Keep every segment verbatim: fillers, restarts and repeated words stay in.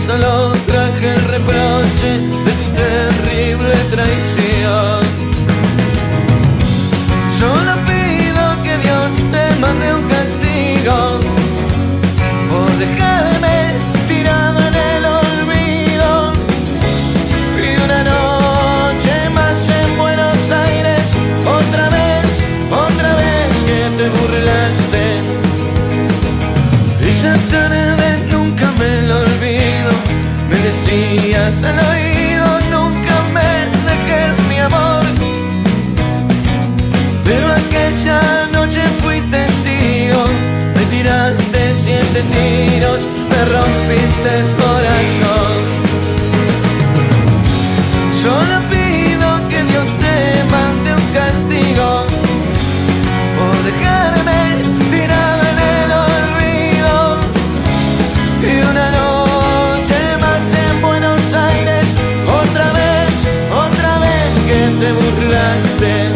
solo traje el reproche de tu terrible traición. Solo pido que Dios te mande un castigo por dejarme tirado en el olvido. Y una noche más en Buenos Aires, otra vez, otra vez que te burlaste. Esa tarde nunca me lo olvido, me decías al oído, nunca me dejes mi amor. Pero aquella noche fui testigo, me tiraste siete tiros, me rompiste el corazón. Solo pido que Dios te mande un castigo por dejarme tirado en el olvido. Y una noche más en Buenos Aires, otra vez, otra vez que te burlaste.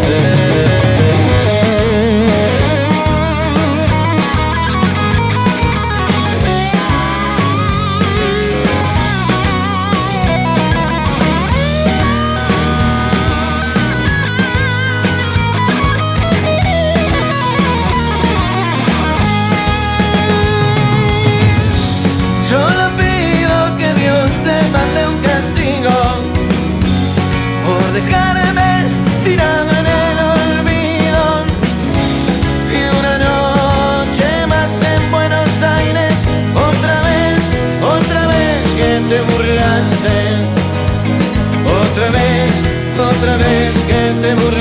Solo pido que Dios te mande un castigo por dejarme tirado en el olvido. Y una noche más en Buenos Aires, otra vez, otra vez que te burlaste. Otra vez, otra vez que te burlaste.